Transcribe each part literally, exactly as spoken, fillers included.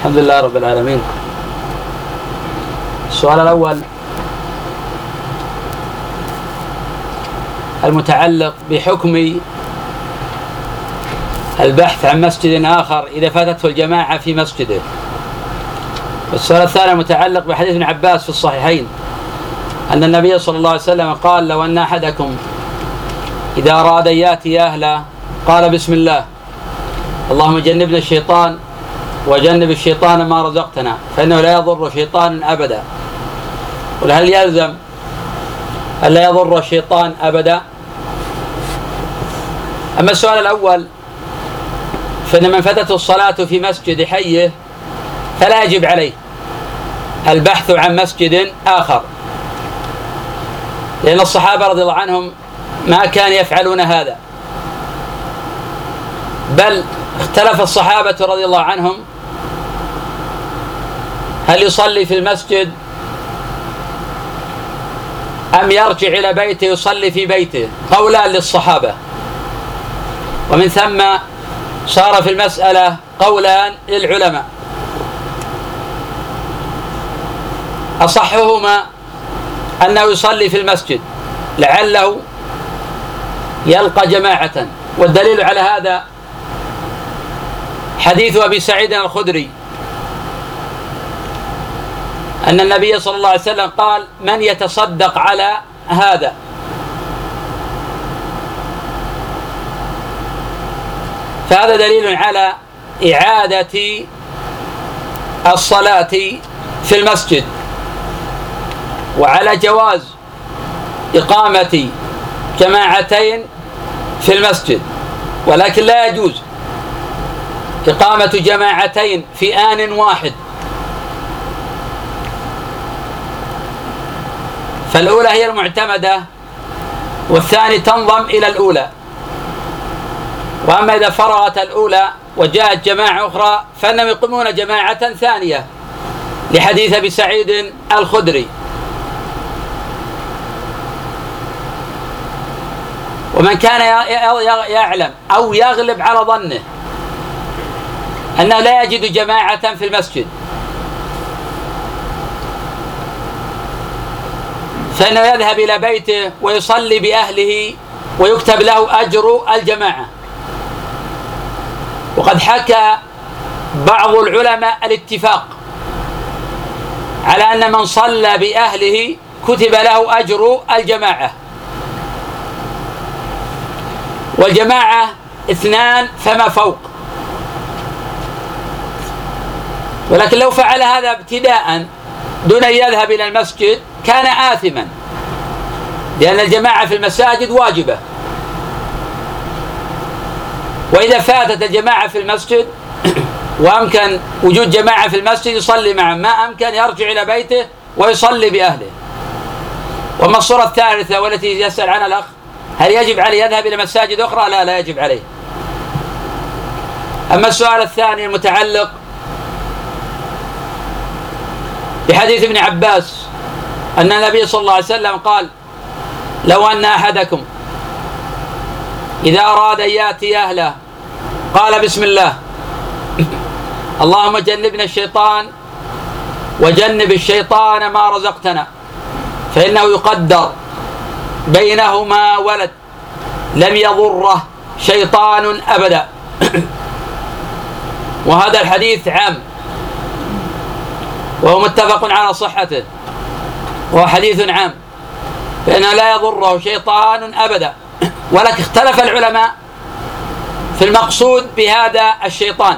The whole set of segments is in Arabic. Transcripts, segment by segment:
الحمد لله رب العالمين. السؤال الأول المتعلق بحكم البحث عن مسجد آخر إذا فاتته الجماعة في مسجده. السؤال الثاني متعلق بحديث ابن عباس في الصحيحين أن النبي صلى الله عليه وسلم قال: لو أن أحدكم إذا أراد أن يأتي أهله قال: بسم الله، اللهم جنبنا الشيطان وجنب الشيطان ما رزقتنا، فإنه لا يضر شيطان أبدا. وهل يلزم أن لا يضر الشيطان أبدا؟ أما السؤال الأول فإن من فاتته الصلاة في مسجد حيه فلا يجب عليه البحث عن مسجد آخر، لأن الصحابة رضي الله عنهم ما كانوا يفعلون هذا، بل اختلف الصحابة رضي الله عنهم هل يصلي في المسجد أم يرجع إلى بيته يصلي في بيته، قولان للصحابة، ومن ثم صار في المسألة قولان للعلماء، أصحهما أنه يصلي في المسجد لعله يلقى جماعة، والدليل على هذا حديث أبي سعيد الخدري أن النبي صلى الله عليه وسلم قال: من يتصدق على هذا؟ فهذا دليل على إعادة الصلاة في المسجد، وعلى جواز إقامة جماعتين في المسجد، ولكن لا يجوز إقامة جماعتين في آن واحد. فالأولى هي المعتمدة والثاني تنضم إلى الأولى. وأما إذا فرغت الأولى وجاءت جماعة أخرى فإنهم يقومون جماعة ثانية، لحديث أبي سعيد الخدري. ومن كان يعلم أو يغلب على ظنه أنه لا يجد جماعة في المسجد فإنه يذهب إلى بيته ويصلي بأهله ويكتب له أجر الجماعة. وقد حكى بعض العلماء الاتفاق على أن من صلى بأهله كتب له أجر الجماعة، والجماعة اثنان فما فوق. ولكن لو فعل هذا ابتداء دون أن يذهب إلى المسجد كان آثما، لأن الجماعة في المساجد واجبة، وإذا فاتت الجماعة في المسجد وأمكن وجود جماعة في المسجد يصلي معهم، ما أمكن يرجع إلى بيته ويصلي بأهله. وما الصورة الثالثة والتي يسأل عنها الأخ، هل يجب عليه يذهب إلى مساجد أخرى؟ لا لا يجب عليه. أما السؤال الثاني المتعلق بحديث ابن عباس أن النبي صلى الله عليه وسلم قال: لو أن أحدكم إذا أراد أن يأتي أهله قال: بسم الله، اللهم جنبنا الشيطان وجنب الشيطان ما رزقتنا، فإنه يقدر بينهما ولد لم يضره شيطان أبدا. وهذا الحديث عام وهو متفق على صحته، وهو حديث عام، فإنه لا يضره شيطان أبدا. ولكن اختلف العلماء في المقصود بهذا الشيطان.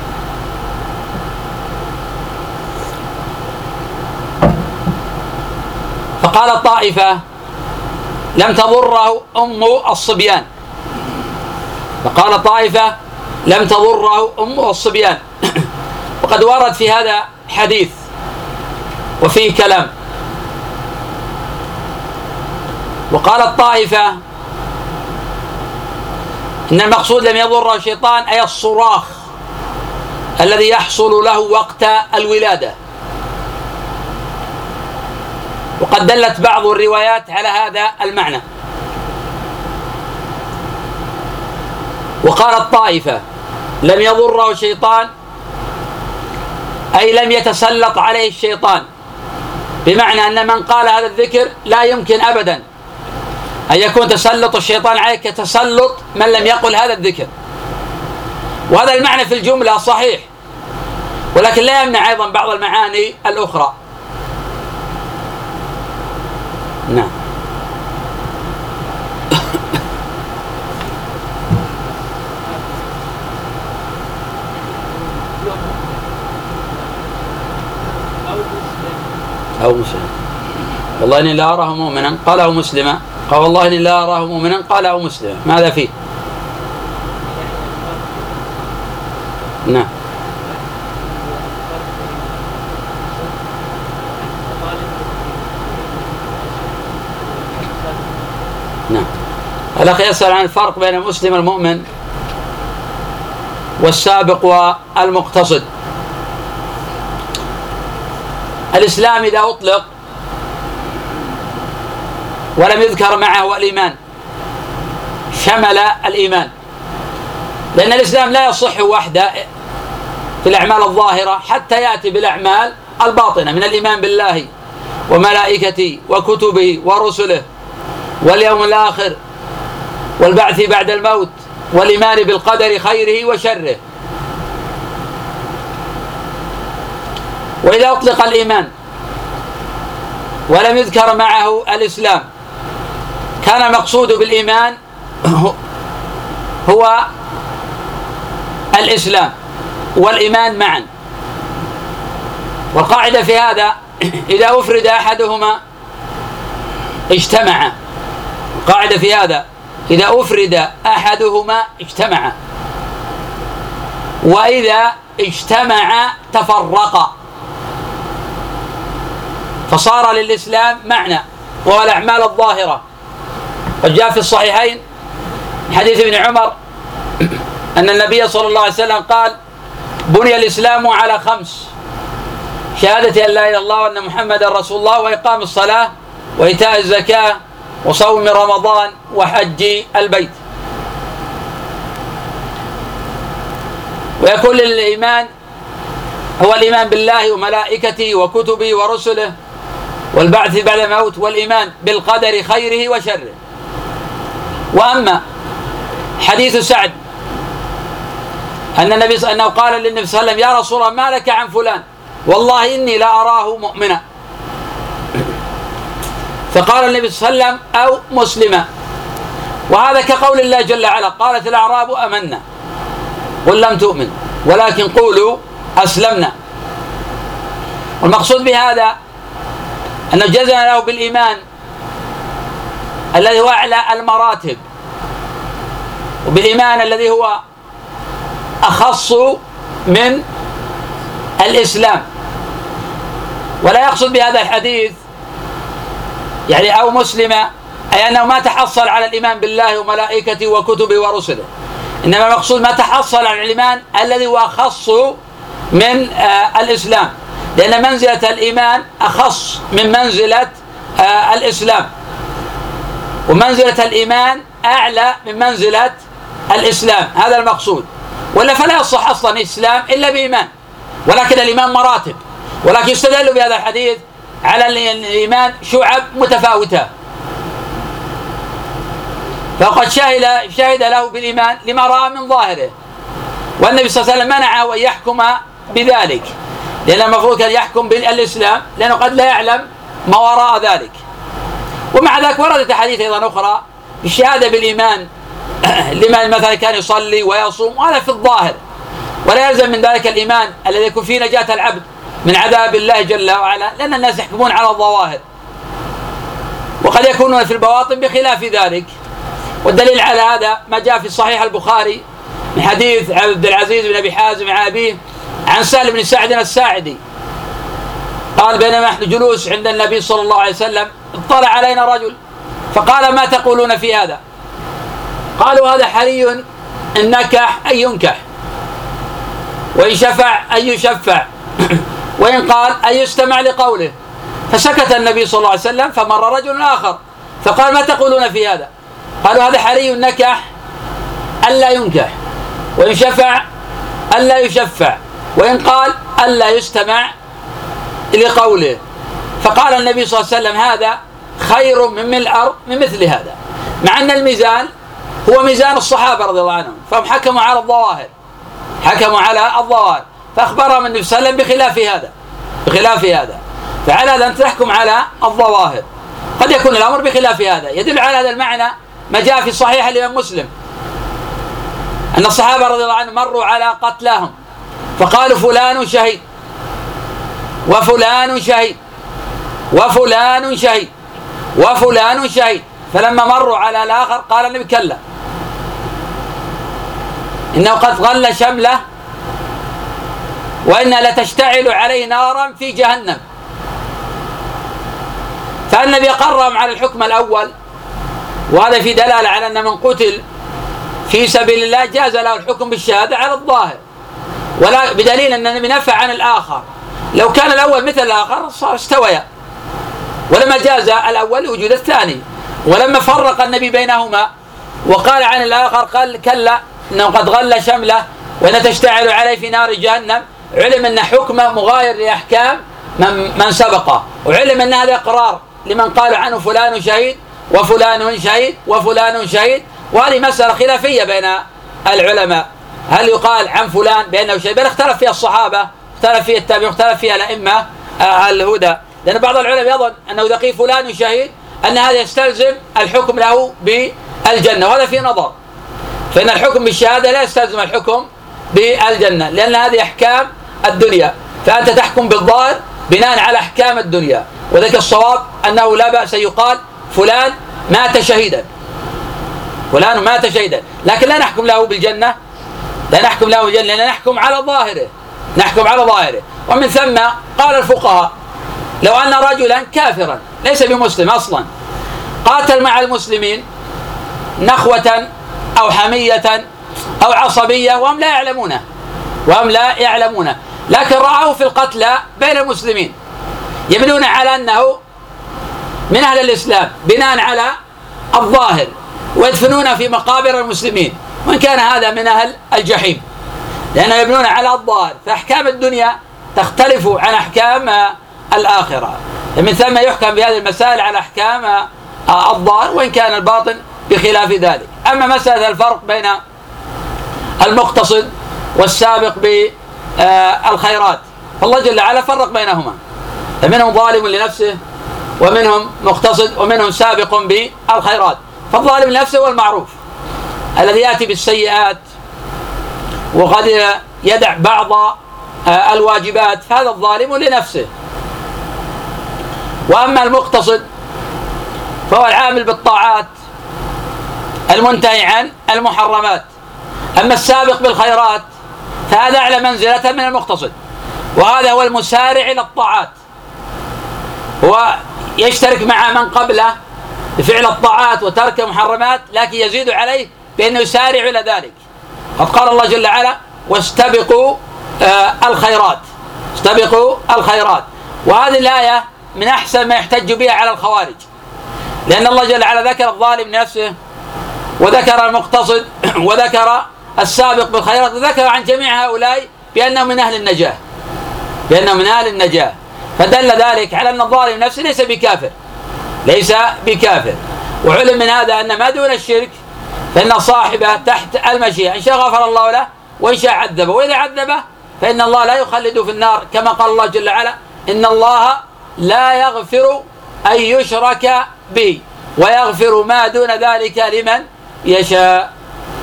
فقال الطائفة: لم تضره أم الصبيان، فقال طائفة: لم تضره أم الصبيان. وقد ورد في هذا حديث وفيه كلام. وقال الطائفة إن المقصود لم يضره الشيطان أي الصراخ الذي يحصل له وقت الولادة. وقد دلت بعض الروايات على هذا المعنى. وقال الطائفة لم يضره شيطان أي لم يتسلط عليه الشيطان، بمعنى أن من قال هذا الذكر لا يمكن أبدا أن يكون تسلط الشيطان عليه كتسلط من لم يقل هذا الذكر. وهذا المعنى في الجملة صحيح، ولكن لا يمنع أيضا بعض المعاني الأخرى. نعم. أو مسلم. والله إني لا أراه مؤمنا قال أو مسلما، قال والله إني لا أراه مؤمنا قال أو مسلما، ماذا فيه؟ نعم. نعم. الأخ يسأل عن الفرق بين المسلم والمؤمن والسابق والمقتصد. الإسلام إذا أطلق ولم يذكر معه الإيمان شمل الإيمان، لأن الإسلام لا يصح وحده في الأعمال الظاهرة حتى يأتي بالأعمال الباطنة من الإيمان بالله وملائكته وكتبه ورسله واليوم الآخر والبعث بعد الموت والإيمان بالقدر خيره وشره. وإذا أطلق الإيمان ولم يذكر معه الإسلام كان المقصود بالإيمان هو الإسلام والإيمان معا. والقاعدة في هذا إذا أفرد أحدهما اجتمع. القاعدة في هذا إذا أفرد أحدهما اجتمع، وإذا اجتمع تفرق، فصار للإسلام معنى وهو الأعمال الظاهرة. وجاء في الصحيحين حديث ابن عمر أن النبي صلى الله عليه وسلم قال: بني الإسلام على خمس: شهادة أن لا إله إلا الله وأن محمدا رسول الله، وإقام الصلاة، وإيتاء الزكاة، وصوم رمضان، وحج البيت. ويكون الإيمان هو الإيمان بالله وملائكته وكتبه ورسله والبعث بعد الموت والإيمان بالقدر خيره وشره. وأما حديث سعد أن النبي أنه قال للنبي صلى الله عليه وسلم: يا رسول الله ما لك عن فلان؟ والله إني لا أراه مؤمنا. فقال النبي صلى الله عليه وسلم: أو مسلما. وهذا كقول الله جل وعلا: قالت الأعراب آمنا قل لم تؤمن ولكن قولوا أسلمنا. والمقصود بهذا أن جزم له بالإيمان الذي هو أعلى المراتب، وبالإيمان الذي هو أخص من الإسلام. ولا يقصد بهذا الحديث يعني أو مسلمة أي أنه ما تحصل على الإيمان بالله وملائكته وكتبه ورسله، إنما المقصود ما تحصل على الإيمان الذي هو أخص من آه الإسلام، لأن منزلة الإيمان أخص من منزلة آه الإسلام، ومنزلة الإيمان أعلى من منزلة الإسلام. هذا المقصود. ولا فلا يصح أصلا الإسلام إلا بإيمان، ولكن الإيمان مراتب. ولكن يستدل بهذا الحديث على الإيمان شعب متفاوتة. فقد شهد, شهد له بالإيمان لما رأى من ظاهره، والنبي صلى الله عليه وسلم منعه أن يحكم بذلك، لأن المفروض كان يحكم بالإسلام، لأنه قد لا يعلم ما وراء ذلك. ومع ذلك وردت أحاديث أيضا أخرى بالشهادة بالإيمان لمن مثلا كان يصلي ويصوم، وهذا في الظاهر، ولا يلزم من ذلك الإيمان الذي يكون فيه نجاة العبد من عذاب الله جل وعلا، لأن الناس يحكمون على الظواهر وقد يكونون في البواطن بخلاف ذلك. والدليل على هذا ما جاء في صحيح البخاري من حديث عبد العزيز بن أبي حازم عن أبيه عن سهل بن سعد الساعدي قال: بينما نحن جلوس عند النبي صلى الله عليه وسلم اطلع علينا رجل فقال: ما تقولون في هذا؟ قالوا: هذا حري إن نكح أن ينكح، وإن شفع أن يشفع، وإن قال أن يستمع لقوله. فسكت النبي صلى الله عليه وسلم، فمر رجل آخر فقال: ما تقولون في هذا؟ قالوا: هذا حري نكح ألا ينكح، وإن شفع ألا يشفع، وإن قال ألا يستمع لقوله. فقال النبي صلى الله عليه وسلم هذا خير من ملء الأرض من مثل هذا، مع أن الميزان هو ميزان الصحابة رضي الله عنهم، فهم حكموا على الظواهر حكموا على الظواهر فأخبرهم النبي صلى الله عليه وسلم بخلاف هذا بخلاف هذا فعلى هذا أن تحكم على الظواهر. قد يكون الأمر بخلاف هذا. يدل على هذا المعنى ما جاء في صحيح الإمام مسلم أن الصحابة رضي الله عنهم مروا على قتلاهم فقالوا فلان شهيد وفلان شهيد وفلان شهيد وفلان شهيد، فلما مروا على الآخر قال النبي كلا إنه قد غل شمله وإنها لتشتعل عليه نارا في جهنم. فالنبي قررهم على الحكم الأول، وهذا في دلالة على أن من قتل في سبيل الله جاز له الحكم بالشهادة على الظاهر، ولا بدليل أن النبي نفى عن الآخر. لو كان الأول مثل الآخر صار استويا، ولما جاز الأول وجود الثاني. ولما فرق النبي بينهما وقال عن الآخر قال كلا إنه قد غل شمله وإن تشتعل عليه في نار جهنم، علم أن حكمه مغاير لأحكام من, من سبقه، وعلم أن هذا إقرار لمن قال عنه فلان شهيد وفلان شهيد وفلان شهيد. وهذه مسألة خلافية بين العلماء، هل يقال عن فلان بأنه شهيد؟ بل اختلف فيها الصحابة، اختلف فيها التابعين، اختلف فيها الأئمة الهدى، لأن بعض العلماء يظن أنه إذا قيل فلان شهيد أن هذا يستلزم الحكم له بالجنة، وهذا فيه نظر، فإن الحكم بالشهادة لا يستلزم الحكم بالجنة، لأن هذه أحكام الدنيا، فأنت تحكم بالظاهر بناء على أحكام الدنيا. وذلك الصواب أنه لا بأس يقال فلان مات شهيدا فلان مات شهيدا، لكن لا نحكم له بالجنة لا نحكم له بالجنة لأن نحكم على ظاهره نحكم على ظاهره. ومن ثم قال الفقهاء لو أن رجلا كافرا ليس بمسلم أصلا قاتل مع المسلمين نخوة أو حمية أو عصبية وهم لا يعلمونه وهم لا يعلمونه لكن رأوه في القتلى بين المسلمين يبنون على أنه من أهل الإسلام بناء على الظاهر، ويدفنون في مقابر المسلمين، وإن كان هذا من أهل الجحيم، لأنه يبنون على الظاهر. فأحكام الدنيا تختلف عن أحكام الآخرة، من ثم يحكم بهذه المسائل على أحكام الظاهر، وإن كان الباطن بخلاف ذلك. أما مسألة الفرق بين المقتصد والسابق بالخيرات فالله جل وعلا فرق بينهما، فمنهم ظالم لنفسه ومنهم مقتصد ومنهم سابق بالخيرات. فالظالم لنفسه هو المعروف الذي يأتي بالسيئات وقد يدع بعض الواجبات، فهذا الظالم لنفسه. وأما المقتصد فهو العامل بالطاعات المنتهي عن المحرمات. أما السابق بالخيرات فهذا أعلى منزلة من المقتصد، وهذا هو المسارع إلى الطاعات، هو يشترك مع من قبله بفعل الطاعات وترك المحرمات، لكن يزيد عليه بأنه يسارع إلى ذلك. قد قال الله جل وعلا واستبقوا آه الخيرات استبقوا الخيرات. وهذه الآية من أحسن ما يحتج بها على الخوارج، لأن الله جل وعلا ذكر الظالم نفسه وذكر المقتصد وذكر السابق بالخيرات، وذكر عن جميع هؤلاء بأنه من أهل النجاة بأنه من أهل النجاة فدل ذلك على أن الظالم نفسه ليس بكافر ليس بكافر. وعلم من هذا أن ما دون الشرك فإن صاحبه تحت المشيئة، إن شاء غفر الله له وإن شاء عذبه، وإذا عذبه فإن الله لا يخلد في النار، كما قال الله جل وعلا إن الله لا يغفر أن يشرك به ويغفر ما دون ذلك لمن يشاء.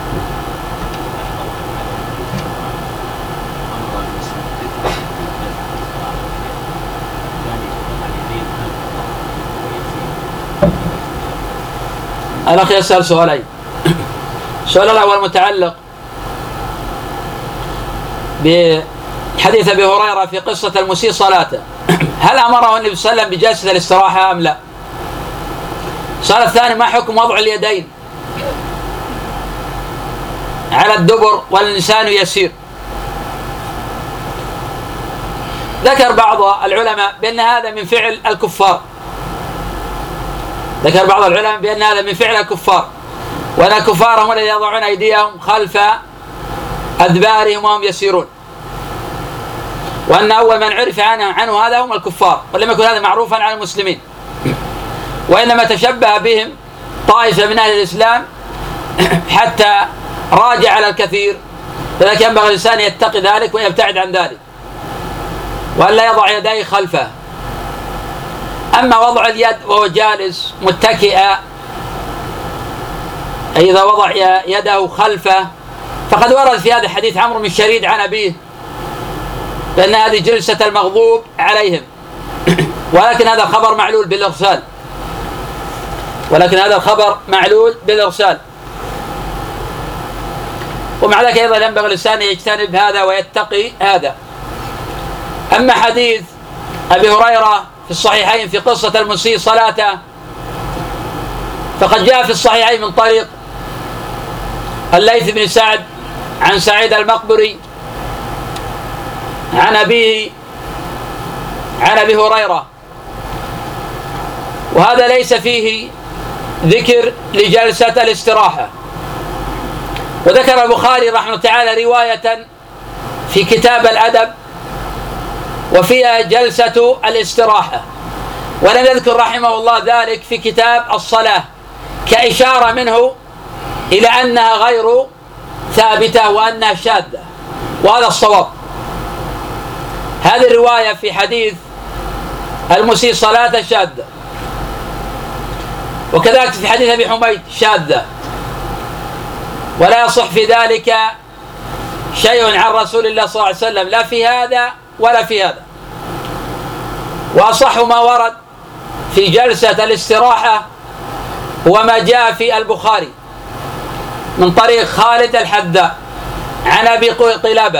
الأخ يسأل سؤالين. السؤال الأول متعلق بحديث أبي هريرة في قصة المسيء صلاته، هل أمره النبي صلى الله عليه وسلم بجلسة الاستراحة أم لا؟ السؤال الثاني ما حكم وضع اليدين على الدبر واللسان يسير؟ ذكر بعض العلماء بأن هذا من فعل الكفار ذكر بعض العلماء بأن هذا من فعل الكفار، وأن الكفار هم الذين يضعون أيديهم خلف أدبارهم وهم يسيرون. وأن أول من عرف عنه, عنه هذا هم الكفار، ولم يكن هذا معروفا على المسلمين، وإنما تشبه بهم طائفة من أهل الإسلام حتى راجع على الكثير. لذلك ينبغي الإنسان يتقي ذلك ويبتعد عن ذلك، وأن لا يضع يديه خلفه. أما وضع اليد وهو جالس متكئا، أي إذا وضع يده خلفه، فقد ورد في هذا حديث عمرو بن شريد عن أبيه بأن هذه جلسة المغضوب عليهم، ولكن هذا الخبر معلول بالإرسال، ولكن هذا الخبر معلول بالإرسال. ومع ذلك أيضا ينبغي الإنسان يجتنب هذا ويتقي هذا. أما حديث أبي هريرة في الصحيحين في قصة المسيء صلاته، فقد جاء في الصحيحين من طريق الليث بن سعد عن سعيد المقبري عن أبيه عن أبي هريرة، وهذا ليس فيه ذكر لجلسة الاستراحة. وذكر البخاري رحمه الله تعالى رواية في كتاب الأدب وفيها جلسة الاستراحة، ولم يذكر رحمه الله ذلك في كتاب الصلاة كإشارة منه إلى أنها غير ثابتة وأنها شاذة، وهذا الصواب. هذه الرواية في حديث المسيء صلاة شاذة، وكذلك في حديث أبي حميد شاذة، ولا يصح في ذلك شيء عن رسول الله صلى الله عليه وسلم، لا في هذا ولا في هذا. وأصح ما ورد في جلسة الاستراحة هو ما جاء في البخاري من طريق خالد الحذاء عن أبي قلابة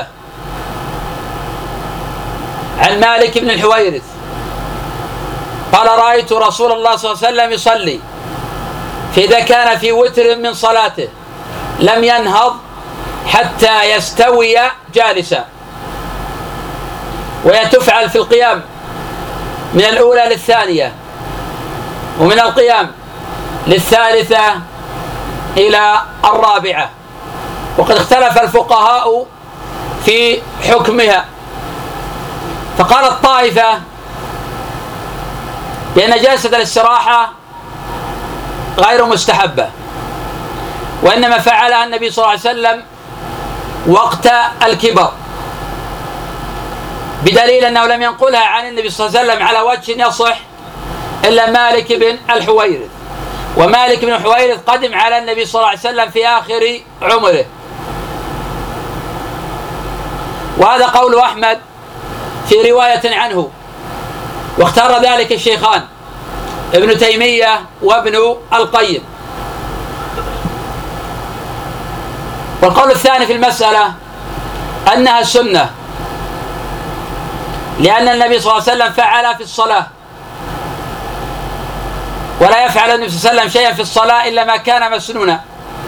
عن مالك بن الحويرث قال: رأيت رسول الله صلى الله عليه وسلم يصلي، فإذا كان في وتر من صلاته لم ينهض حتى يستوي جالسا، وهي تفعل في القيام من الأولى للثانية، ومن القيام للثالثة إلى الرابعة. وقد اختلف الفقهاء في حكمها، فقال الطائفة بأن جلسة الاستراحة غير مستحبة، وإنما فعلها النبي صلى الله عليه وسلم وقت الكبر، بدليل أنه لم ينقلها عن النبي صلى الله عليه وسلم على وجه يصح إلا مالك بن الحويرث، ومالك بن الحويرث قدم على النبي صلى الله عليه وسلم في آخر عمره. وهذا قول أحمد في رواية عنه، واختار ذلك الشيخان ابن تيمية وابن القيم. والقول الثاني في المسألة أنها السنة، لأن النبي صلى الله عليه وسلم فعل في الصلاة، ولا يفعل النبي صلى الله عليه وسلم شيئا في الصلاة إلا ما كان مسنونا.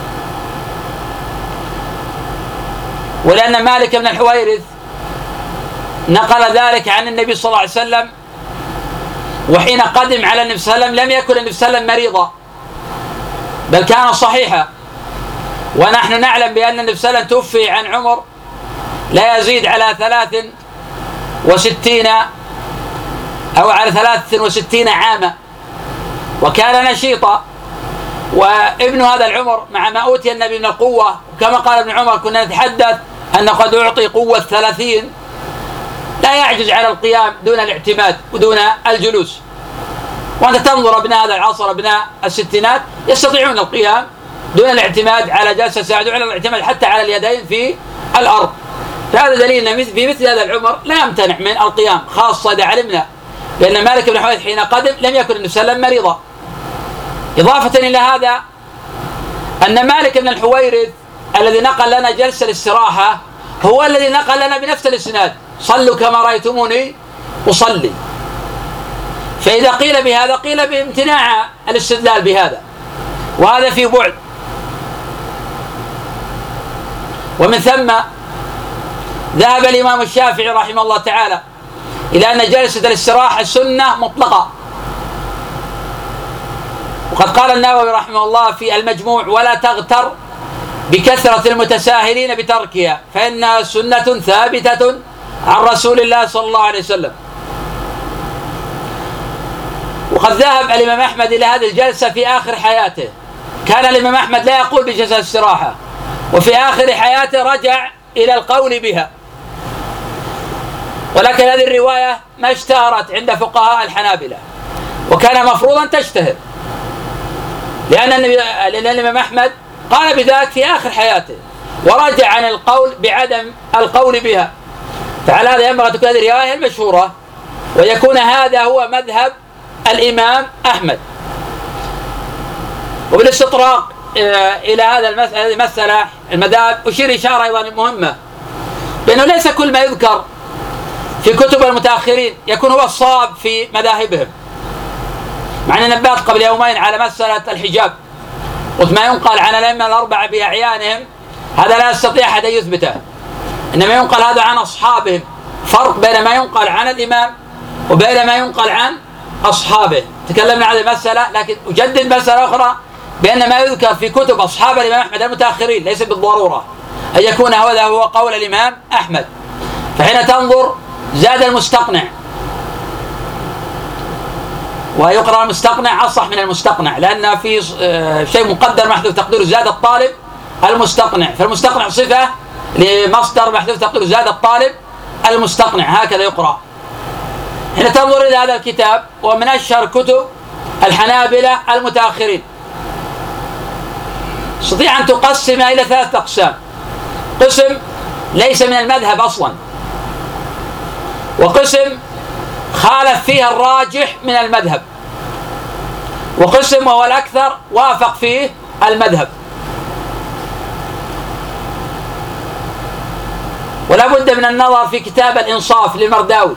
ولأن مالك بن الحويرث نقل ذلك عن النبي صلى الله عليه وسلم، وحين قدم على النبي صلى الله عليه وسلم لم يكن النبي صلى الله عليه وسلم مريضا، بل كان صحيحا. ونحن نعلم بأن النبي صلى الله عليه وسلم توفي عن عمر لا يزيد على ثلاث وستين أو على ثلاث وستين عاما، وكان نشيطا. وابن هذا العمر مع ما أوتي النبي من القوة، وكما قال ابن عمر كنا نتحدث أن قد أعطي قوة ثلاثين، لا يعجز على القيام دون الاعتماد ودون الجلوس. وأنت تنظر أبناء هذا العصر، أبناء الستينات يستطيعون القيام دون الاعتماد على جلسة ساعد، على الاعتماد حتى على اليدين في الأرض. فهذا دليل أن في مثل هذا العمر لا يمتنع من القيام، خاصة إذا علمنا بأن مالك بن حويرث حين قدم لم يكن النبي صلى الله عليه وسلم مريضا. إضافة إلى هذا أن مالك بن الحويرث الذي نقل لنا جلسة الاستراحة هو الذي نقل لنا بنفس الإسناد: صلوا كما رأيتموني أصلي. فإذا قيل بهذا قيل بامتناع الاستدلال بهذا، وهذا في بعد. ومن ثم ذهب الإمام الشافعي رحمه الله تعالى إلى أن جلسة الاستراحة سنة مطلقة. وقد قال النووي رحمه الله في المجموع: ولا تغتر بكثرة المتساهلين بتركها، فإنها سنة ثابتة عن رسول الله صلى الله عليه وسلم. وقد ذهب الإمام أحمد إلى هذه الجلسة في آخر حياته. كان الإمام أحمد لا يقول بجلسة الاستراحة، وفي آخر حياته رجع إلى القول بها. ولكن هذه الرواية ما اشتهرت عند فقهاء الحنابلة، وكان مفروضا تشتهر، لأن الإمام أحمد قال بذلك في آخر حياته ورجع عن القول بعدم القول بها. فعلى هذا ينبغي أن تكون هذه الرواية المشهورة، ويكون هذا هو مذهب الإمام أحمد. وبالاستطراق إلى هذا المسألة المذاهب أشير إشارة أيضا مهمة، بأنه ليس كل ما يذكر في كتب المتأخرين يكون هو الصواب في مذاهبهم. مع أن نبهت قبل يومين على مسألة الحجاب، وما ينقل عن الأئمة الأربعة بأعيانهم هذا لا يستطيع أحد أن يثبته، إنما ينقل هذا عن أصحابهم. فرق بين ما ينقل عن الإمام وبين ما ينقل عن أصحابه. تكلمنا عن المسألة، لكن أجدد مسألة أخرى، بأن ما يذكر في كتب أصحاب الإمام أحمد المتأخرين ليس بالضرورة أن يكون هذا هو قول الإمام أحمد. فحين تنظر زاد المستقنع، ويقرأ المستقنع أصح من المستقنع، لأن في شيء مقدر محذوف تقديره زاد الطالب المستقنع، فالمستقنع صفة لمصدر محذوف تقديره زاد الطالب المستقنع، هكذا يقرأ. حين تنظر إلى هذا الكتاب ومن أشهر كتب الحنابلة المتأخرين، تستطيع أن تقسمها إلى ثلاثة أقسام: قسم ليس من المذهب أصلا، وقسم خالف فيها الراجح من المذهب، وقسم وهو الأكثر وافق فيه المذهب. ولا بد من النظر في كتاب الإنصاف للمرداوي،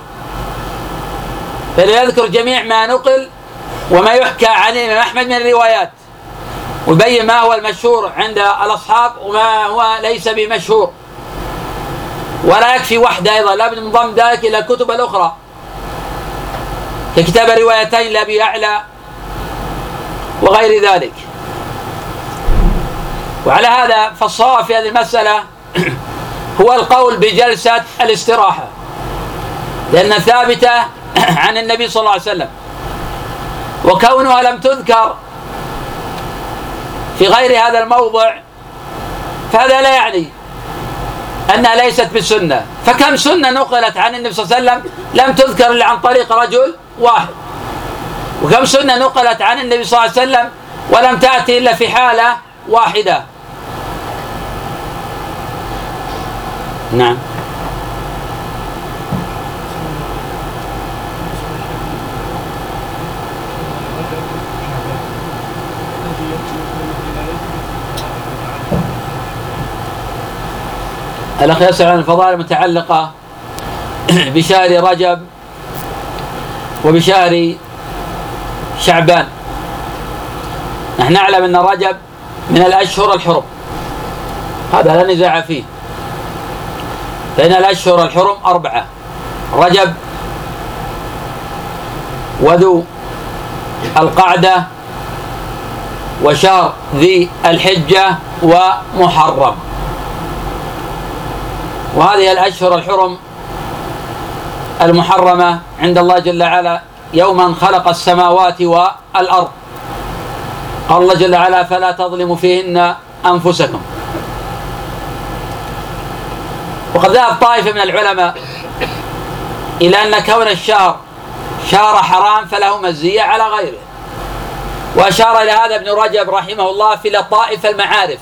فليذكر جميع ما نقل وما يحكى عن الإمام أحمد من الروايات، ويبين ما هو المشهور عند الأصحاب وما هو ليس بمشهور. ولا يكفي وحده، أيضا لا بد من ضم ذلك إلى الكتب الأخرى ككتاب الروايتين لأبي يعلى وغير ذلك. وعلى هذا فالصواب في هذه المسألة هو القول بجلسة الاستراحة، لأن ثابتة عن النبي صلى الله عليه وسلم، وكونها لم تذكر في غير هذا الموضع فهذا لا يعني أنها ليست بسنة. فكم سنة نقلت عن النبي صلى الله عليه وسلم لم تذكر إلا عن طريق رجل واحد، وكم سنة نقلت عن النبي صلى الله عليه وسلم ولم تأتي إلا في حالة واحدة. نعم. الأخ يسأل عن الفضائل المتعلقة بشهر رجب وبشهر شعبان. نحن نعلم أن رجب من الأشهر الحرم، هذا لا نزاع فيه، فإن الأشهر الحرم أربعة: رجب وذو القعدة وشهر ذي الحجة ومحرم. وهذه الأشهر الحرم المحرمة عند الله جل وعلا يوما خلق السماوات والأرض. قال الله جل وعلا: فلا تظلموا فيهن أنفسكم. وقد ذهب طائفة من العلماء إلى أن كون الشهر شهر حرام فله مزية على غيره، وأشار إلى هذا ابن رجب رحمه الله في لطائف المعارف،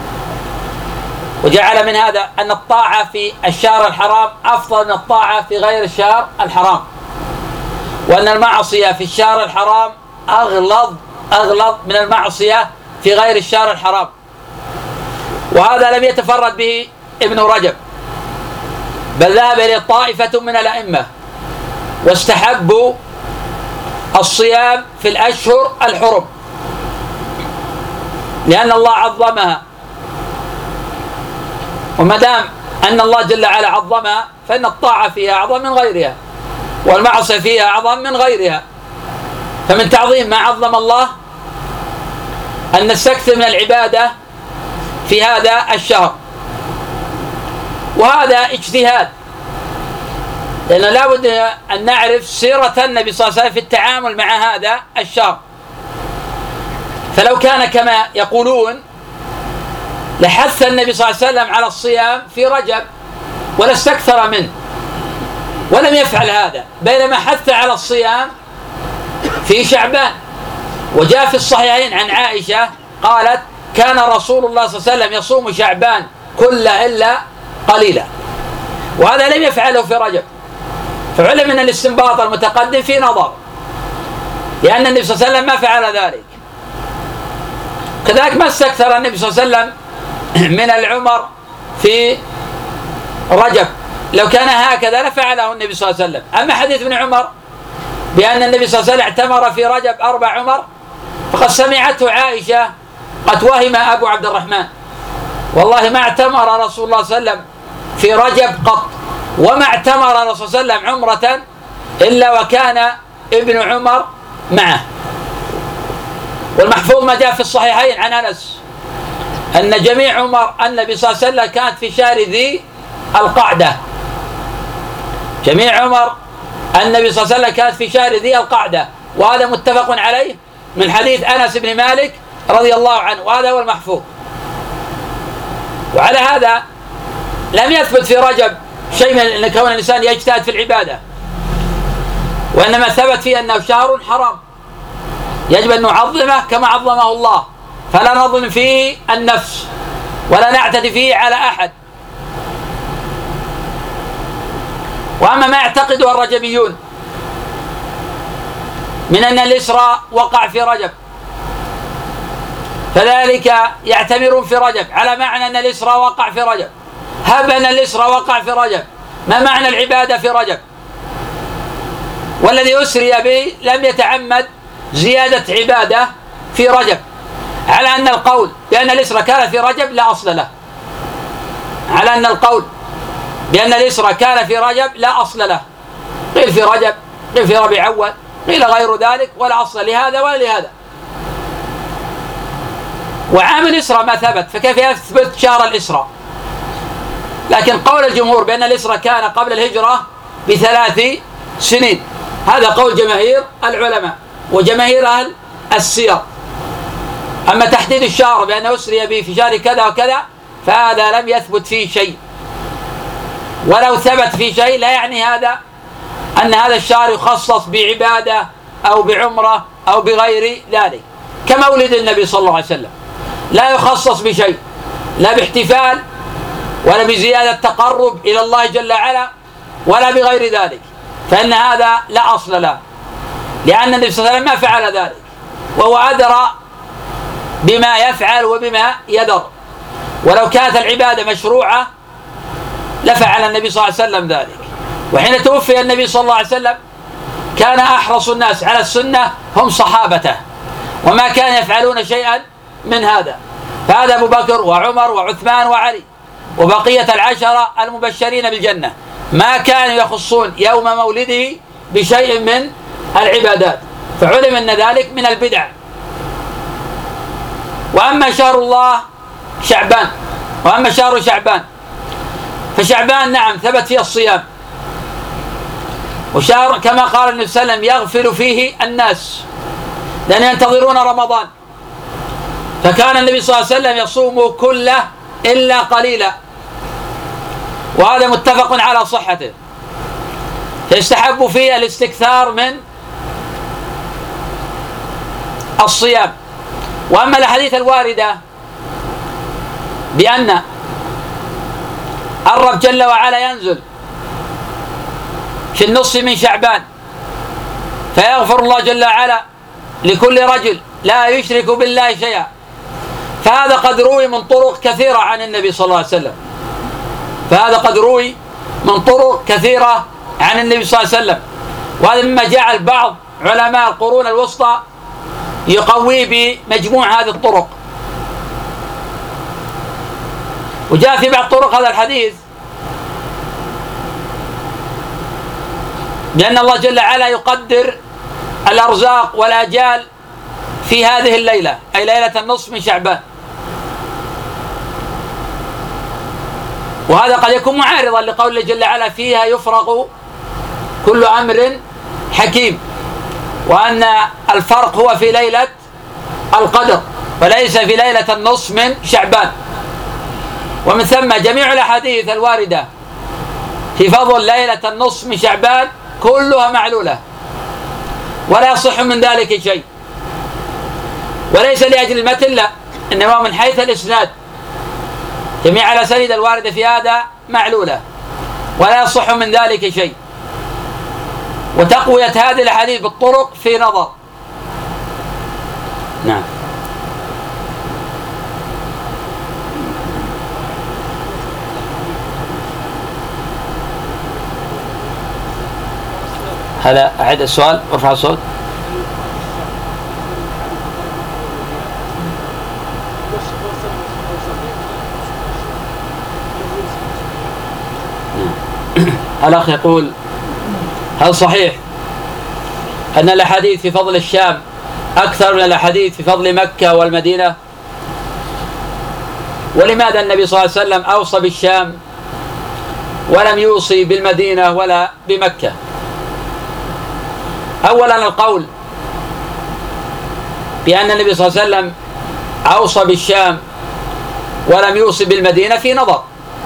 وجعل من هذا أن الطاعة في الشهر الحرام أفضل من الطاعة في غير الشهر الحرام، وأن المعصية في الشهر الحرام أغلظ أغلظ من المعصية في غير الشهر الحرام. وهذا لم يتفرد به ابن رجب، بل ذهب إليه طائفة من الأئمة واستحبوا الصيام في الأشهر الحرم لأن الله عظمها، وما دام أن الله جل وعلا عظمها فإن الطاعة فيها أعظم من غيرها، والمعصية فيها أعظم من غيرها. فمن تعظيم ما عظم الله أن نستكثر من العبادة في هذا الشهر. وهذا اجتهاد لأنه لا بد أن نعرف سيرة النبي صلى الله عليه وسلم في التعامل مع هذا الشهر. فلو كان كما يقولون لحث النبي صلى الله عليه وسلم على الصيام في رجب ولا استكثر منه، ولم يفعل هذا، بينما حث على الصيام في شعبان. وجاء في الصحيحين عن عائشة قالت كان رسول الله صلى الله عليه وسلم يصوم شعبان كله إلا قليلا، وهذا لم يفعله في رجب. فعلم من الاستنباط المتقدم في نظر، لأن النبي صلى الله عليه وسلم ما فعل ذلك. كذلك ما استكثر النبي صلى الله عليه وسلم من العمر في رجب، لو كان هكذا لفعله النبي صلى الله عليه وسلم. أما حديث ابن عمر بأن النبي صلى الله عليه وسلم اعتمر في رجب أربع عمر، فقد سمعته عائشة قد وهم أبو عبد الرحمن والله ما اعتمر رسول الله صلى الله عليه وسلم في رجب قط، وما اعتمر الرسول صلى الله عليه وسلم عمرة إلا وكان ابن عمر معه. والمحفوظ ما جاء في الصحيحين عن أنس أن جميع عمر النبي صلى الله عليه وسلم كانت في شهر ذي القعدة. جميع عمر النبي صلى الله عليه وسلم كانت في شهر ذي القعدة، وهذا متفق عليه من حديث أنس بن مالك رضي الله عنه، وهذا هو المحفوظ. وعلى هذا لم يثبت في رجب شيء من كون الإنسان يجتهد في العبادة، وإنما ثبت فيه أنه شهر حرام يجب أن نعظمه كما عظمه الله، فلا نظلم فيه النفس ولا نعتدي فيه على أحد. وأما ما يعتقده الرجبيون من أن الإسراء وقع في رجب، فذلك يعتبرون في رجب على معنى أن الإسراء وقع في رجب. هب أن الإسراء وقع في رجب، ما معنى العبادة في رجب؟ والذي أسري به لم يتعمد زيادة عبادة في رجب، على أن القول بأن الإسراء كان في رجب لا أصل له، على أن القول بأن الإسراء كان في رجب لا أصل له، قيل في رجب، قيل في ربيع أول، قيل غير ذلك، ولا أصل لهذا ولا لهذا. وعام الإسراء ما ثبت، فكيف يثبت شهر الإسراء؟ لكن قول الجمهور بأن الإسراء كان قبل الهجرة بثلاث سنين، هذا قول جماهير العلماء وجماهير أهل السير. أما تحديد الشهر بأنه أسري به في شهر كذا وكذا فهذا لم يثبت فيه شيء، ولو ثبت فيه شيء لا يعني هذا أن هذا الشهر يخصص بعبادة أو بعمرة أو بغير ذلك، كمولد النبي صلى الله عليه وسلم لا يخصص بشيء، لا باحتفال ولا بزيادة تقرب إلى الله جل وعلا ولا بغير ذلك، فإن هذا لا أصل له، لأن النبي صلى الله عليه وسلم ما فعل ذلك، وهو أدرى بما يفعل وبما يذر. ولو كانت العبادة مشروعة لفعل النبي صلى الله عليه وسلم ذلك. وحين توفي النبي صلى الله عليه وسلم كان أحرص الناس على السنة هم صحابته، وما كانوا يفعلون شيئا من هذا. فهذا أبو بكر وعمر وعثمان وعلي وبقية العشرة المبشرين بالجنة ما كانوا يخصون يوم مولده بشيء من العبادات، فعلم أن ذلك من البدع. وأما شهر الله شعبان، وأما شهر شعبان فشعبان نعم ثبت فيه الصيام، وشهر كما قال النبي صلى الله عليه وسلم يغفل فيه الناس لأن ينتظرون رمضان، فكان النبي صلى الله عليه وسلم يصوم كله إلا قليلا، وهذا متفق على صحته، فيستحب فيه الاستكثار من الصيام. وأما الأحاديث الواردة بأن الرب جل وعلا ينزل في النصف من شعبان فيغفر الله جل وعلا لكل رجل لا يشرك بالله شيئا، فهذا قد روي من طرق كثيرة عن النبي صلى الله عليه وسلم، فهذا قد روي من طرق كثيرة عن النبي صلى الله عليه وسلم، وهذا مما جعل بعض علماء القرون الوسطى يقوي بمجموع هذه الطرق. وجاء في بعض طرق هذا الحديث بأن الله جل وعلا يقدر الأرزاق والآجال في هذه الليلة، أي ليلة النصف من شعبان، وهذا قد يكون معارضا لقول الله جل وعلا فيها يفرق كل أمر حكيم، وأن الفرق هو في ليلة القدر وليس في ليلة النصف من شعبان. ومن ثم جميع الأحاديث الواردة في فضل ليلة النصف من شعبان كلها معلولة ولا يصح من ذلك شيء، وليس لأجل المتن، لا، إنما من حيث الإسناد جميع الأسانيد الواردة في هذا معلولة ولا يصح من ذلك شيء. وتقوية هذه الأحاديث بالطرق في نظر. نعم. هذا أعد السؤال، ارفع الصوت. الأخ يقول: هل صحيح أن الأحاديث في فضل الشام أكثر من الأحاديث في فضل مكة والمدينة؟ ولماذا النبي صلى الله عليه وسلم أوصى بالشام ولم يوصي بالمدينة ولا بمكة؟ أولا القول بأن النبي صلى الله عليه وسلم أوصى بالشام ولم يوصي بالمدينة في نظر،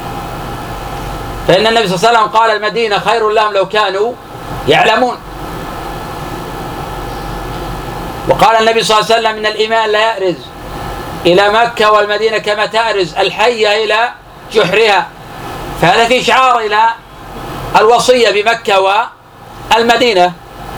فإن النبي صلى الله عليه وسلم قال المدينة خير لهم لو كانوا يعلمون، وقال النبي صلى الله عليه وسلم إن الإيمان لا يأرز إلى مكة والمدينة كما تأرز الحية إلى جحرها، فهذا في إشعار إلى الوصية بمكة والمدينة.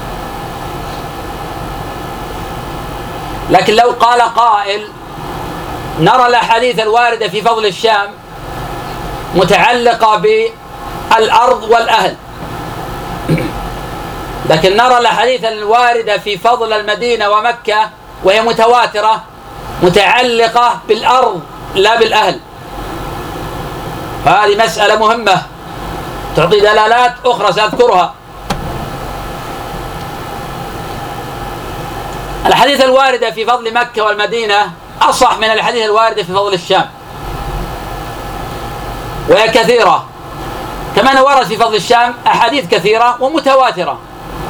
لكن لو قال قائل نرى الأحاديث الواردة في فضل الشام متعلقة بالأرض والأهل، لكن نرى الأحاديث الواردة في فضل المدينة ومكة وهي متواترة متعلقة بالأرض لا بالأهل، فهذه مسألة مهمة تعطي دلالات أخرى سأذكرها. الحديث الواردة في فضل مكة والمدينة أصح من الحديث الواردة في فضل الشام، وهي كثيرة، كما ورد في فضل الشام أحاديث كثيرة ومتواترة.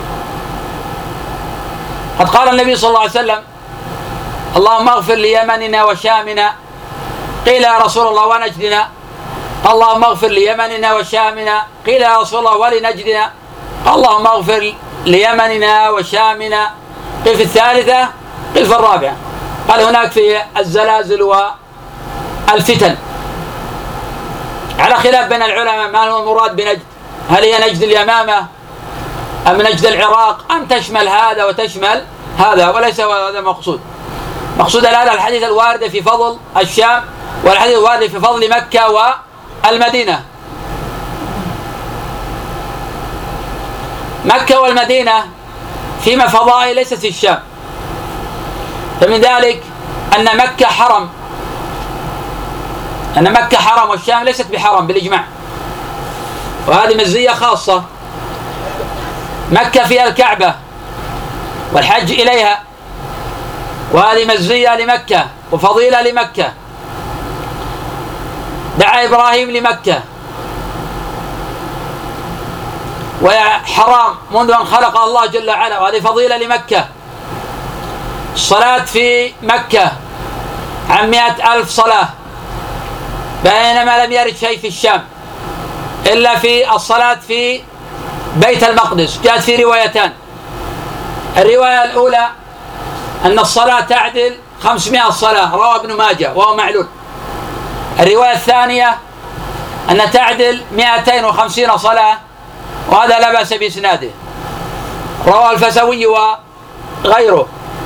قد قال النبي صلى الله عليه وسلم: اللهم اغفر ليمننا وشامنا، قيل يا رسول الله ونجدنا، اللهم اغفر ليمننا وشامنا، قيل يا رسول الله ولنجدنا، اللهم اغفر ليمننا وشامنا، قيل في الثالثة، قيل في الرابعة. قال هناك في الزلازل والفتن على خلاف بين العلماء ما هو المراد بنجد، هل هي نجد اليمامة أم نجد العراق أم تشمل هذا وتشمل هذا، وليس هذا مقصود. مقصود الآن الحديث الواردة في فضل الشام والحديث الواردة في فضل مكة والمدينة. مكة والمدينة فيما فضائل ليست في الشام، فمن ذلك أن مكة حرم، أن مكة حرم والشام ليست بحرم بالإجماع، وهذه مزية خاصة. مكة فيها الكعبة والحج إليها، وهذه مزية لمكة وفضيلة لمكة. دعا إبراهيم لمكة وهي حرام منذ أن خلق الله جل وعلا، وهذه فضيلة لمكة. الصلاة في مكة عن مئة ألف صلاة، بينما لم يرد شيء في الشام إلا في الصلاة في بيت المقدس. جاءت في روايتان، الرواية الأولى أن الصلاة تعدل خمسمائة صلاة، رواه ابن ماجه وهو معلول. الرواية الثانية أن تعدل مئتين وخمسين صلاة، وهذا لا بأس بإسناده، رواه الفسوي وغيره.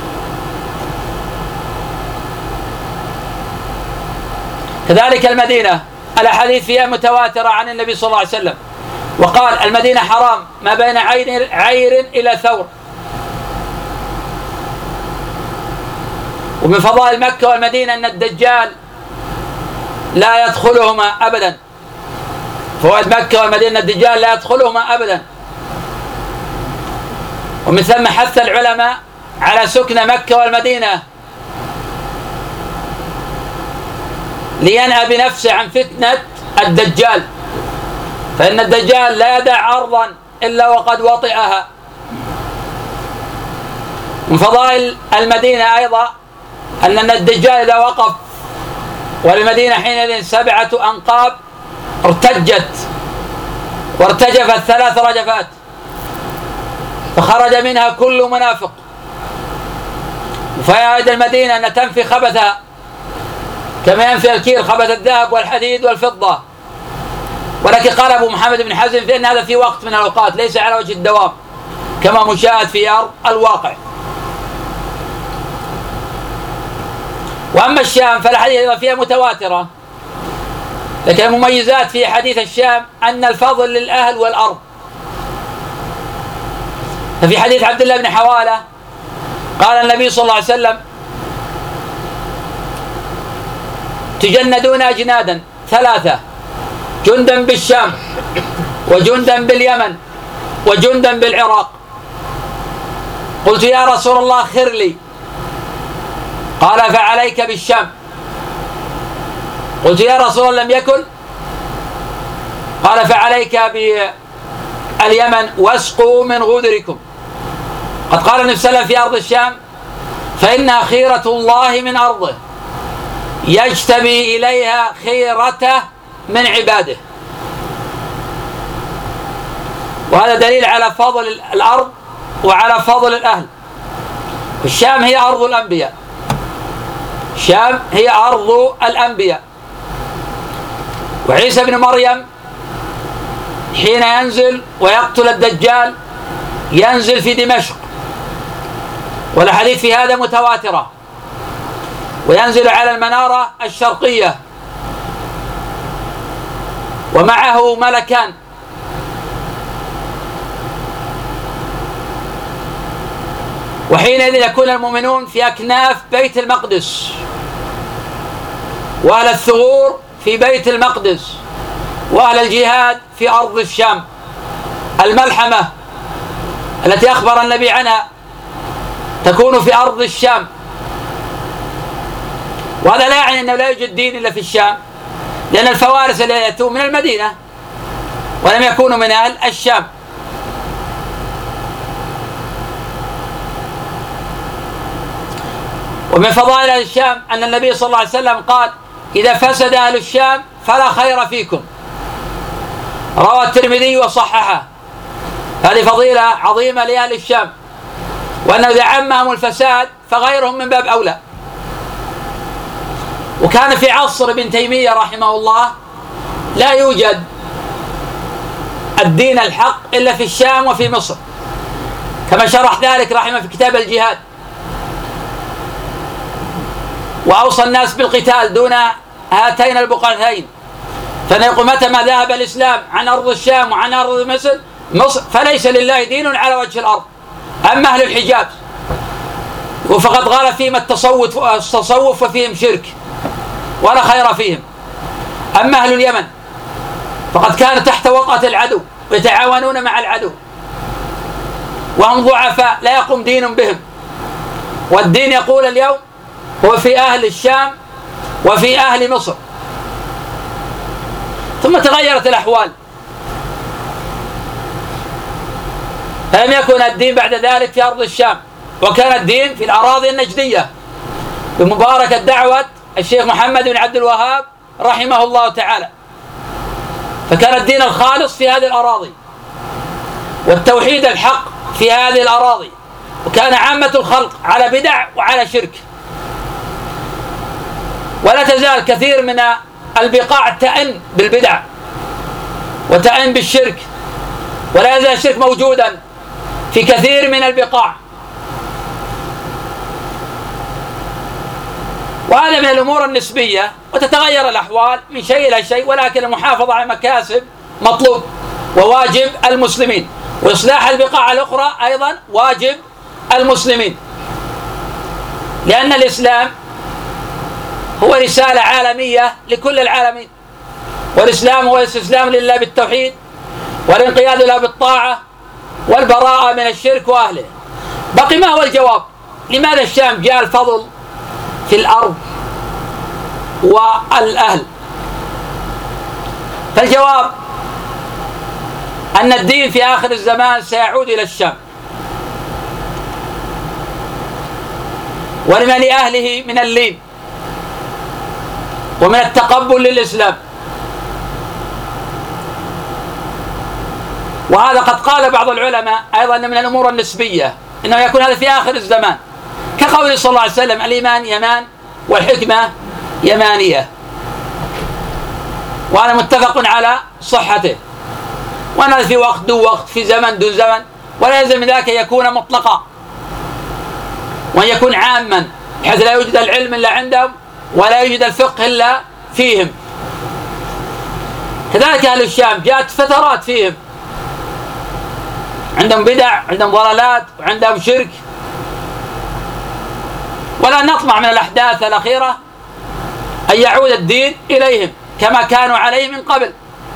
كذلك المدينة الأحاديث فيها متواترة عن النبي صلى الله عليه وسلم، وقال المدينة حرام ما بين عين عير إلى ثور. ومن فضائل مكة والمدينة أن الدجال لا يدخلهما أبدا، فوائد مكة والمدينة الدجال لا يدخلهما أبدا. ومن ثم حث العلماء على سكن مكة والمدينة لينأى بنفسه عن فتنة الدجال، فإن الدجال لا يدع أرضا إلا وقد وطئها. من فضائل المدينة أيضا أن الدجال إذا وقف، والمدينة حينئذ سبعة أنقاب ارتجت وارتجفت ثلاث رجفات، فخرج منها كل منافق، فيعد المدينة أن تنفي خبثها كما ينفي الكير خبث الذهب والحديد والفضة. ولكن قال أبو محمد بن حزم في أن هذا في وقت من الأوقات ليس على وجه الدوام كما مشاهد في أرض الواقع. وأما الشام فالحديث فيها متواترة، لكن المميزات في حديث الشام أن الفضل للأهل والأرض. ففي حديث عبد الله بن حوالة قال النبي صلى الله عليه وسلم: تجندون أجنادا ثلاثة، جندا بالشام وجندا باليمن وجندا بالعراق. قلت يا رسول الله خر لي، قال فعليك بالشام. قلت يا رسول الله لم يكن، قال فعليك باليمن واسقوا من غدركم. قد قال النبي صلى الله عليه وسلم في أرض الشام: فإنها خيرة الله من أرضه يجتبي إليها خيرته من عباده. وهذا دليل على فضل الأرض وعلى فضل الأهل. الشام هي أرض الأنبياء، الشام هي أرض الأنبياء. وعيسى بن مريم حين ينزل ويقتل الدجال ينزل في دمشق، والأحاديث في هذا متواترة، وينزل على المنارة الشرقية ومعه ملكان، وحينئذ يكون المؤمنون في أكناف بيت المقدس، وأهل الثغور في بيت المقدس، وأهل الجهاد في أرض الشام الملحمة التي أخبر النبي عنها تكون في أرض الشام. وهذا لا يعني أنه لا يوجد دين إلا في الشام، لأن الفوارس الذين يأتون من المدينة ولم يكونوا من أهل الشام. ومن فضائل أهل الشام أن النبي صلى الله عليه وسلم قال: إذا فسد أهل الشام فلا خير فيكم. روى الترمذي وصححه. هذه فضيلة عظيمة لأهل الشام، وأنه إذا عمهم الفساد فغيرهم من باب أولى. وكان في عصر ابن تيمية رحمه الله لا يوجد الدين الحق إلا في الشام وفي مصر، كما شرح ذلك رحمه في كتاب الجهاد، وأوصى الناس بالقتال دون هاتين البقعتين. فنقول متى ما ذهب الإسلام عن أرض الشام وعن أرض مصر مصر فليس لله دين على وجه الأرض. أما أهل الحجاز وفقد غال فيهم التصوف التصوف وفيهم شرك ولا خير فيهم. أما أهل اليمن فقد كانوا تحت وطأة العدو ويتعاونون مع العدو، وهم ضعفاء لا يقوم دين بهم. والدين يقول اليوم هو في أهل الشام وفي أهل مصر. ثم تغيرت الأحوال، فلم يكن الدين بعد ذلك في أرض الشام، وكان الدين في الأراضي النجدية بمباركة دعوة الشيخ محمد بن عبد الوهاب رحمه الله تعالى. فكان الدين الخالص في هذه الأراضي، والتوحيد الحق في هذه الأراضي، وكان عامة الخلق على بدع وعلى شرك. ولا تزال كثير من البقاع تئن بالبدع وتئن بالشرك، ولا يزال الشرك موجودا في كثير من البقاع. وهذا من الأمور النسبية، وتتغير الأحوال من شيء إلى شيء، ولكن المحافظة على المكاسب مطلوب وواجب المسلمين، وإصلاح البقاع الأخرى أيضا واجب المسلمين، لأن الإسلام هو رسالة عالمية لكل العالمين. والإسلام هو الاستسلام لله بالتوحيد والانقياد له بالطاعة والبراءة من الشرك وأهله. بقي ما هو الجواب؟ لماذا الشام جاء الفضل في الأرض والأهل؟ فالجواب أن الدين في آخر الزمان سيعود إلى الشام، ولمن أهله من اللين ومن التقبل للإسلام. وهذا قد قال بعض العلماء أيضا من الأمور النسبية إنه يكون هذا في آخر الزمان، كقوله صلى الله عليه وسلم: الإيمان يمان والحكمة يمانية. وأنا متفق على صحته، وأن هذا في وقت دون وقت، في زمن دون زمن، ولا يلزم من ذلك يكون مطلقا، وأن يكون عاما بحيث لا يوجد العلم إلا عندهم ولا يوجد الفقه إلا فيهم. كذلك أهل الشام جاءت فترات فيهم عندهم بدع، عندهم ضلالات، وعندهم شرك، ولا نطمع من الأحداث الأخيرة أن يعود الدين إليهم كما كانوا عليه من قبل،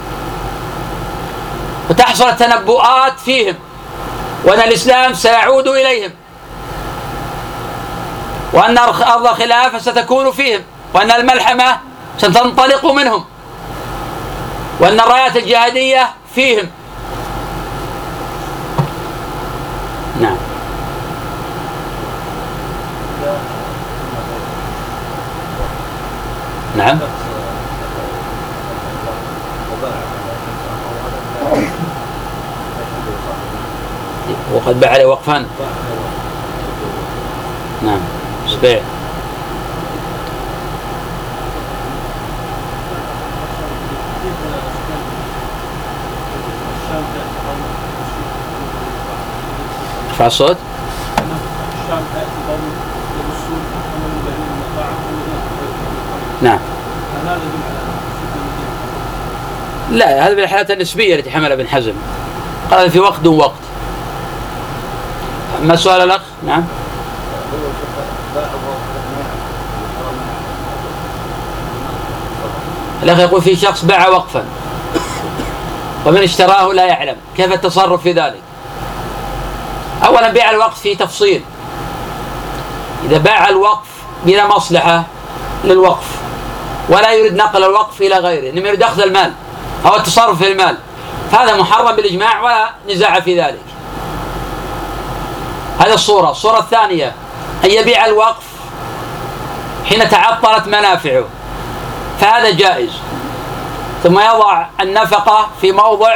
وتحصل التنبؤات فيهم وأن الإسلام سيعود إليهم، وأن أرض الخلافة ستكون فيهم، وأن الملحمة ستنطلق منهم، وأن الرايات الجهادية فيهم. نعم. نعم. وقد باع عليه وقفا. نعم. سبيع. ارفع الصوت. نعم. لا، هذا بالحالات النسبية التي حملها ابن حزم، قال في وقت دون وقت. ما سؤال الأخ؟ نعم. الأخ يقول في شخص باع وقفا ومن اشتراه لا يعلم، كيف التصرف في ذلك؟ أولا بيع الوقف فيه تفصيل. إذا باع الوقف بلا مصلحة للوقف ولا يريد نقل الوقف إلى غيره، إنما يريد أخذ المال أو التصرف في المال، فهذا محرم بالإجماع ولا نزاع في ذلك. هذه الصورة. الصورة الثانية أن يبيع الوقف حين تعطلت منافعه، فهذا جائز، ثم يضع النفقة في موضع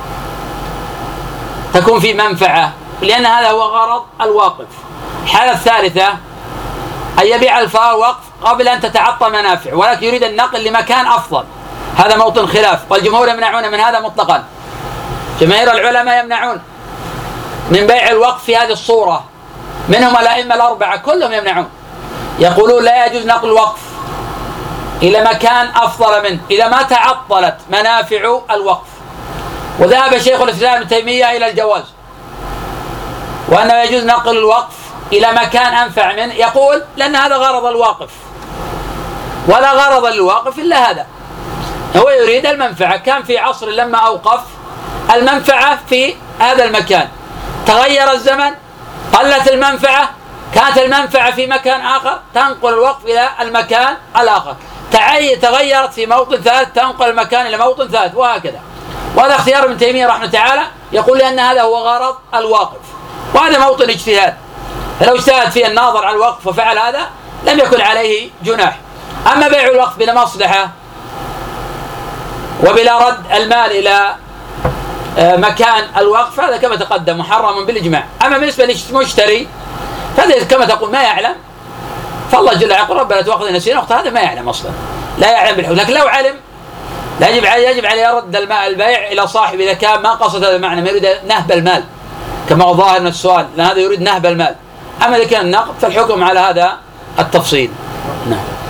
تكون في منفعة، لأن هذا هو غرض الواقف. الحالة الثالثة أن يبيع الوقف قبل أن تتعطل منافع ولكن يريد النقل لمكان أفضل، هذا موطن خلاف، والجمهور يمنعون من هذا مطلقا. جماهير العلماء يمنعون من بيع الوقف في هذه الصورة، منهم الأئمة الأربعة كلهم يمنعون، يقولون لا يجوز نقل الوقف إلى مكان أفضل منه إذا ما تعطلت منافع الوقف. وذهب شيخ الإسلام ابن تيمية إلى الجواز، وأنه يجوز نقل الوقف إلى مكان أنفع منه، يقول لأن هذا غرض الواقف ولا غرض للواقف إلا هذا، هو يريد المنفعة. كان في عصر لما أوقف المنفعة في هذا المكان، تغير الزمن قلت المنفعة، كانت المنفعة في مكان آخر، تنقل الوقف إلى المكان الآخر، تغيرت في موطن ثالث، تنقل المكان إلى موطن ثالث، وهكذا. وهذا اختيار ابن تيمية رحمه تعالى، يقول لأن هذا هو غرض الواقف، وهذا موطن اجتهاد، فلو اجتهد فيه الناظر على الوقف وفعل هذا لم يكن عليه جناح. أما بيع الوقف بلا مصلحة وبلا رد المال إلى مكان الوقف، هذا كما تقدم محرم بالإجماع. أما بالنسبة للمشتري فهذا كما تقول ما يعلم، فالله جل وعلا يقول ربنا تؤاخذنا نسينا وقت، هذا ما يعلم أصلا، لا يعلم بالحكم. لكن لو علم لا يجب عليه يجب عليه يرد الماء البيع إلى صاحبه إذا كان ما قصد هذا المعنى، ما يريد نهب المال كما هو ظاهر من السؤال، لأن هذا يريد نهب المال. أما إذا كان النقد فالحكم على هذا التفصيل. نعم.